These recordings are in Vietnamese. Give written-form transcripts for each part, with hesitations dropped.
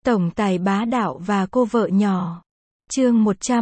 Tổng tài bá đạo và cô vợ nhỏ. Chương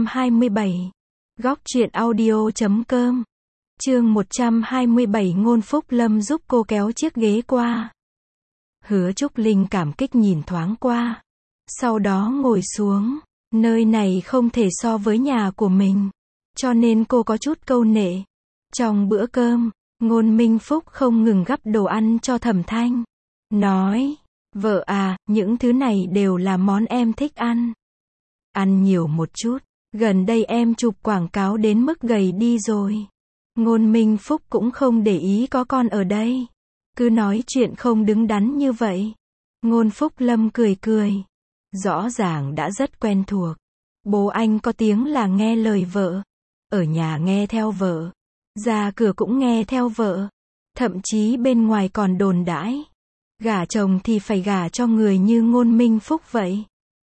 127. Góc truyện audio.com. Chương 127 Ngôn Phúc Lâm giúp cô kéo chiếc ghế qua. Hứa Trúc Linh cảm kích nhìn thoáng qua. Sau đó ngồi xuống. Nơi này không thể so với nhà của mình. Cho nên cô có chút câu nệ. Trong bữa cơm, Ngôn Minh Phúc không ngừng gắp đồ ăn cho Thẩm Thanh. Nói, vợ à, những thứ này đều là món em thích ăn. Ăn nhiều một chút, gần đây em chụp quảng cáo đến mức gầy đi rồi. Ngôn Minh Phúc cũng không để ý có con ở đây. Cứ nói chuyện không đứng đắn như vậy. Ngôn Phúc Lâm cười cười. Rõ ràng đã rất quen thuộc. Bố anh có tiếng là nghe lời vợ. Ở nhà nghe theo vợ. Ra cửa cũng nghe theo vợ. Thậm chí bên ngoài còn đồn đãi. Gả chồng thì phải gả cho người như Ngôn Minh Phúc vậy.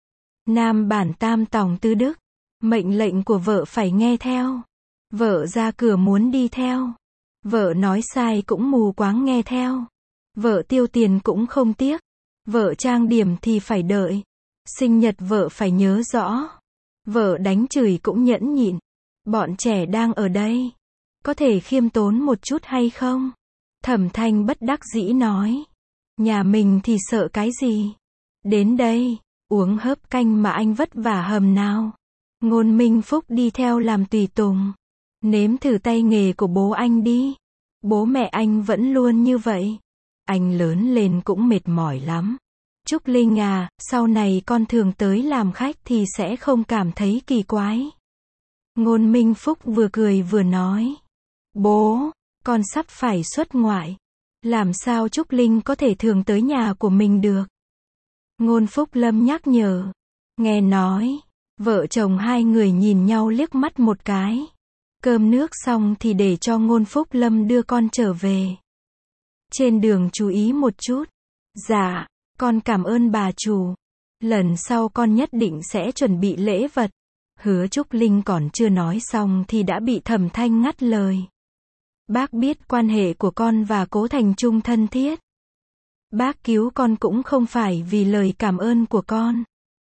Nam bản tam tòng tứ đức. Mệnh lệnh của vợ phải nghe theo. Vợ ra cửa muốn đi theo. Vợ nói sai cũng mù quáng nghe theo. Vợ tiêu tiền cũng không tiếc. Vợ trang điểm thì phải đợi. Sinh nhật vợ phải nhớ rõ. Vợ đánh chửi cũng nhẫn nhịn. Bọn trẻ đang ở đây. Có thể khiêm tốn một chút hay không? Thẩm Thanh bất đắc dĩ nói. Nhà mình thì sợ cái gì? Đến đây, uống hớp canh mà anh vất vả hầm nào. Ngôn Minh Phúc đi theo làm tùy tùng. Nếm thử tay nghề của bố anh đi. Bố mẹ anh vẫn luôn như vậy. Anh lớn lên cũng mệt mỏi lắm. Trúc Linh à, sau này con thường tới làm khách thì sẽ không cảm thấy kỳ quái. Ngôn Minh Phúc vừa cười vừa nói. Bố, con sắp phải xuất ngoại. Làm sao Trúc Linh có thể thường tới nhà của mình được? Ngôn Phúc Lâm nhắc nhở. Nghe nói, vợ chồng hai người nhìn nhau liếc mắt một cái. Cơm nước xong thì để cho Ngôn Phúc Lâm đưa con trở về. Trên đường chú ý một chút. Dạ, con cảm ơn bà chủ. Lần sau con nhất định sẽ chuẩn bị lễ vật. Hứa Trúc Linh còn chưa nói xong thì đã bị Thẩm Thanh ngắt lời. Bác biết quan hệ của con và Cố Thành Trung thân thiết. Bác cứu con cũng không phải vì lời cảm ơn của con.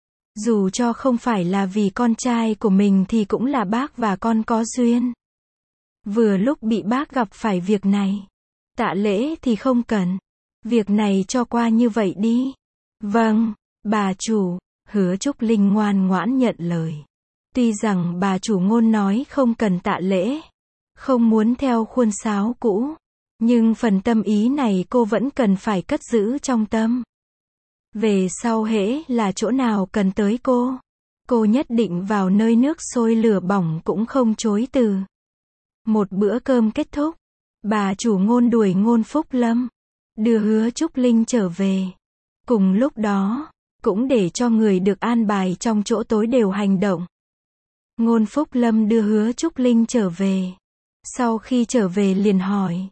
Dù cho không phải là vì con trai của mình thì cũng là bác và con có duyên. Vừa lúc bị bác gặp phải việc này. Tạ lễ thì không cần. Việc này cho qua như vậy đi. Vâng, bà chủ. Hứa Trúc Linh ngoan ngoãn nhận lời. Tuy rằng bà chủ Ngôn nói không cần tạ lễ. Không muốn theo khuôn sáo cũ. Nhưng phần tâm ý này cô vẫn cần phải cất giữ trong tâm. Về sau hễ là chỗ nào cần tới cô nhất định vào nơi nước sôi lửa bỏng cũng không chối từ. Một bữa cơm kết thúc. Bà chủ Ngôn đuổi Ngôn Phúc Lâm. Đưa Hứa Trúc Linh trở về. Cùng lúc đó, cũng để cho người được an bài trong chỗ tối đều hành động. Ngôn Phúc Lâm đưa Hứa Trúc Linh trở về. Sau khi trở về liền hỏi.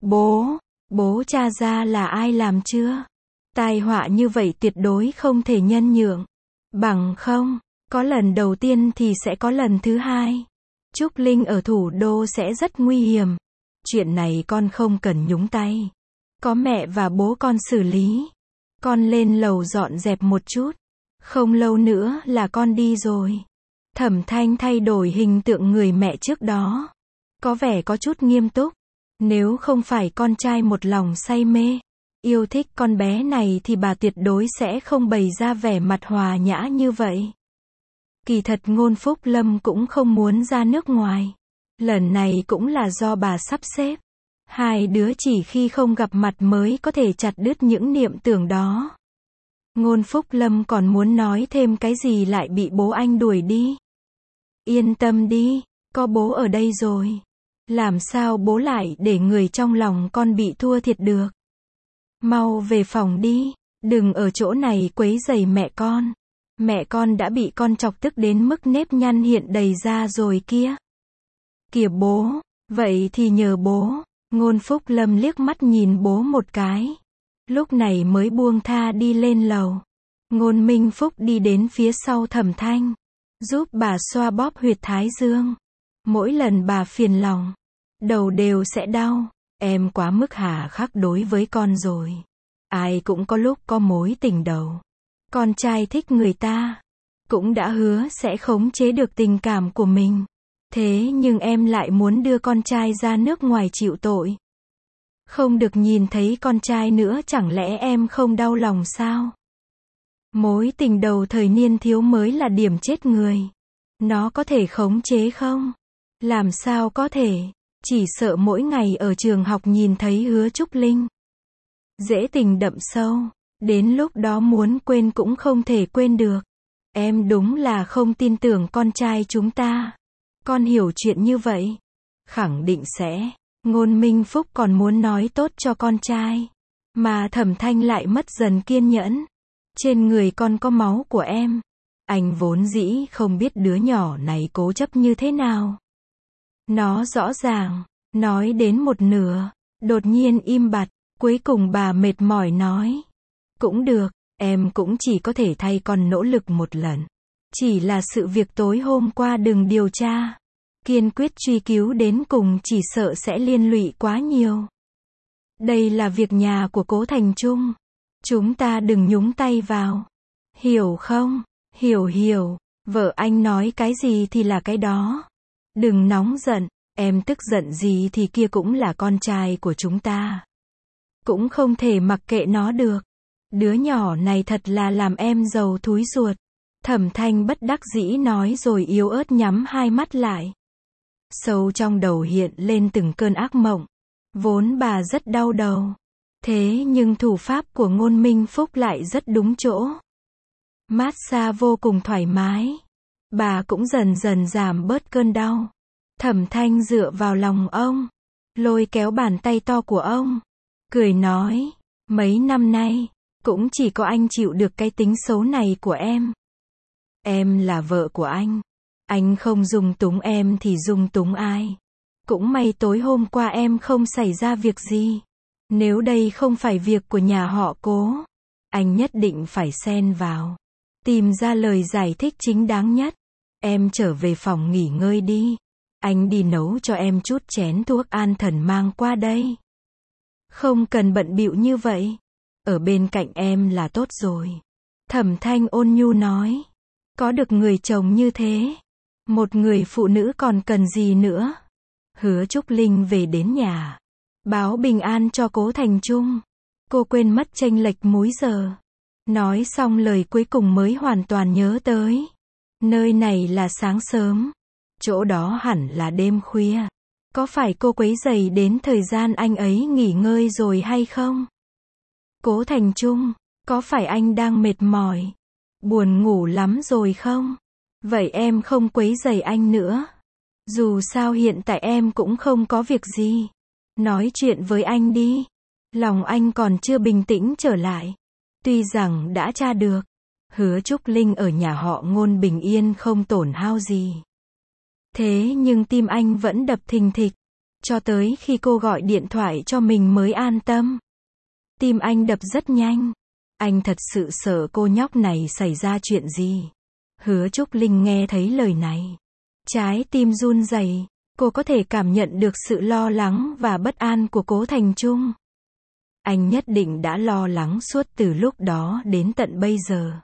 Bố tra ra là ai làm chưa? Tai họa như vậy tuyệt đối không thể nhân nhượng. Bằng không, có lần đầu tiên thì sẽ có lần thứ hai. Trúc Linh ở thủ đô sẽ rất nguy hiểm. Chuyện này con không cần nhúng tay. Có mẹ và bố con xử lý. Con lên lầu dọn dẹp một chút. Không lâu nữa là con đi rồi. Thẩm Thanh thay đổi hình tượng người mẹ trước đó. Có vẻ có chút nghiêm túc. Nếu không phải con trai một lòng say mê, yêu thích con bé này thì bà tuyệt đối sẽ không bày ra vẻ mặt hòa nhã như vậy. Kỳ thật Ngôn Phúc Lâm cũng không muốn ra nước ngoài. Lần này cũng là do bà sắp xếp. Hai đứa chỉ khi không gặp mặt mới có thể chặt đứt những niệm tưởng đó. Ngôn Phúc Lâm còn muốn nói thêm cái gì lại bị bố anh đuổi đi. Yên tâm đi, có bố ở đây rồi. Làm sao bố lại để người trong lòng con bị thua thiệt được. Mau về phòng đi, đừng ở chỗ này quấy rầy mẹ con. Mẹ con đã bị con chọc tức đến mức nếp nhăn hiện đầy da rồi kia. Kìa bố, vậy thì nhờ bố. Ngôn Phúc Lâm liếc mắt nhìn bố một cái. Lúc này mới buông tha đi lên lầu. Ngôn Minh Phúc đi đến phía sau Thẩm Thanh. Giúp bà xoa bóp huyệt thái dương. Mỗi lần bà phiền lòng, đầu đều sẽ đau. Em quá mức hà khắc đối với con rồi. Ai cũng có lúc có mối tình đầu. Con trai thích người ta, cũng đã hứa sẽ khống chế được tình cảm của mình. Thế nhưng em lại muốn đưa con trai ra nước ngoài chịu tội. Không được nhìn thấy con trai nữa, chẳng lẽ em không đau lòng sao? Mối tình đầu thời niên thiếu mới là điểm chết người. Nó có thể khống chế không? Làm sao có thể? Chỉ sợ mỗi ngày ở trường học nhìn thấy Hứa Trúc Linh. Dễ tình đậm sâu. Đến lúc đó muốn quên cũng không thể quên được. Em đúng là không tin tưởng con trai chúng ta. Con hiểu chuyện như vậy. Khẳng định sẽ. Ngôn Minh Phúc còn muốn nói tốt cho con trai. Mà Thẩm Thanh lại mất dần kiên nhẫn. Trên người con có máu của em. Anh vốn dĩ không biết đứa nhỏ này cố chấp như thế nào. Nó rõ ràng. Nói đến một nửa. Đột nhiên im bặt. Cuối cùng bà mệt mỏi nói. Cũng được, em cũng chỉ có thể thay con nỗ lực một lần. Chỉ là sự việc tối hôm qua đừng điều tra. Kiên quyết truy cứu đến cùng chỉ sợ sẽ liên lụy quá nhiều. Đây là việc nhà của Cố Thành Trung. Chúng ta đừng nhúng tay vào. Hiểu không? Hiểu. Vợ anh nói cái gì thì là cái đó. Đừng nóng giận, em tức giận gì thì kia cũng là con trai của chúng ta. Cũng không thể mặc kệ nó được. Đứa nhỏ này thật là làm em giàu thúi ruột. Thẩm Thanh bất đắc dĩ nói rồi yếu ớt nhắm hai mắt lại. Sâu trong đầu hiện lên từng cơn ác mộng. Vốn bà rất đau đầu. Thế nhưng thủ pháp của Ngôn Minh Phúc lại rất đúng chỗ. Massage vô cùng thoải mái. Bà cũng dần dần giảm bớt cơn đau. Thẩm Thanh dựa vào lòng ông. Lôi kéo bàn tay to của ông. Cười nói. Mấy năm nay. Cũng chỉ có anh chịu được cái tính xấu này của em. Em là vợ của anh. Anh không dung túng em thì dung túng ai. Cũng may tối hôm qua em không xảy ra việc gì. Nếu đây không phải việc của nhà họ Cố, anh nhất định phải xen vào. Tìm ra lời giải thích chính đáng nhất. Em trở về phòng nghỉ ngơi đi. Anh đi nấu cho em chút chén thuốc an thần mang qua đây. Không cần bận bịu như vậy. Ở bên cạnh em là tốt rồi. Thẩm Thanh ôn nhu nói. Có được người chồng như thế, một người phụ nữ còn cần gì nữa. Hứa Trúc Linh về đến nhà. Báo bình an cho Cố Thành Trung. Cô quên mất chênh lệch múi giờ. Nói xong lời cuối cùng mới hoàn toàn nhớ tới. Nơi này là sáng sớm. Chỗ đó hẳn là đêm khuya. Có phải cô quấy rầy đến thời gian anh ấy nghỉ ngơi rồi hay không? Cố Thành Trung, có phải anh đang mệt mỏi, buồn ngủ lắm rồi không? Vậy em không quấy rầy anh nữa. Dù sao hiện tại em cũng không có việc gì. Nói chuyện với anh đi. Lòng anh còn chưa bình tĩnh trở lại. Tuy rằng đã tra được, Hứa Trúc Linh ở nhà họ Ngôn bình yên không tổn hao gì. Thế nhưng tim anh vẫn đập thình thịch. Cho tới khi cô gọi điện thoại cho mình mới an tâm. Tim anh đập rất nhanh. Anh thật sự sợ cô nhóc này xảy ra chuyện gì. Hứa Trúc Linh nghe thấy lời này. Trái tim run rẩy. Cô có thể cảm nhận được sự lo lắng và bất an của Cố Thành Trung. Anh nhất định đã lo lắng suốt từ lúc đó đến tận bây giờ.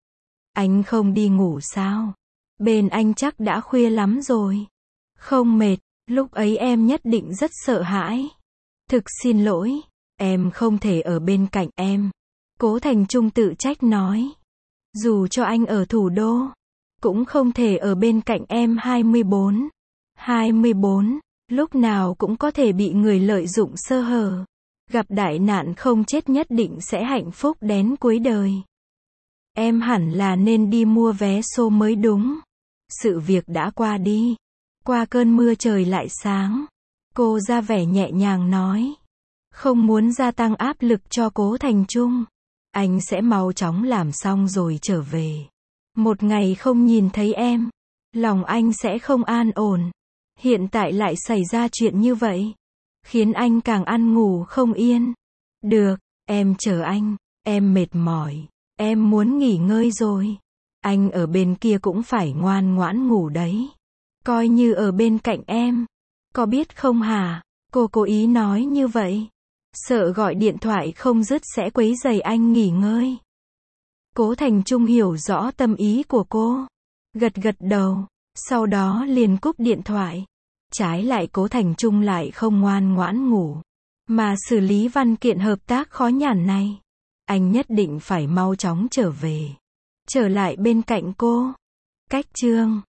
Anh không đi ngủ sao? Bên anh chắc đã khuya lắm rồi. Không mệt, lúc ấy em nhất định rất sợ hãi. Thực xin lỗi, em không thể ở bên cạnh em. Cố Thành Trung tự trách nói. Dù cho anh ở thủ đô, cũng không thể ở bên cạnh em 24. 24, lúc nào cũng có thể bị người lợi dụng sơ hở. Gặp đại nạn không chết nhất định sẽ hạnh phúc đến cuối đời. Em hẳn là nên đi mua vé xô mới đúng. Sự việc đã qua đi. Qua cơn mưa trời lại sáng. Cô ra vẻ nhẹ nhàng nói. Không muốn gia tăng áp lực cho Cố Thành Trung. Anh sẽ mau chóng làm xong rồi trở về. Một ngày không nhìn thấy em, lòng anh sẽ không an ổn. Hiện tại lại xảy ra chuyện như vậy, khiến anh càng ăn ngủ không yên. Được, em chờ anh, em mệt mỏi, em muốn nghỉ ngơi rồi. Anh ở bên kia cũng phải ngoan ngoãn ngủ đấy. Coi như ở bên cạnh em. Có biết không hả? Cô cố ý nói như vậy. Sợ gọi điện thoại không dứt sẽ quấy rầy anh nghỉ ngơi. Cố Thành Trung hiểu rõ tâm ý của cô. Gật gật đầu. Sau đó liền cúp điện thoại. Trái lại Cố Thành Trung lại không ngoan ngoãn ngủ, mà xử lý văn kiện hợp tác khó nhằn này. Anh nhất định phải mau chóng trở về. Trở lại bên cạnh cô. Cách chương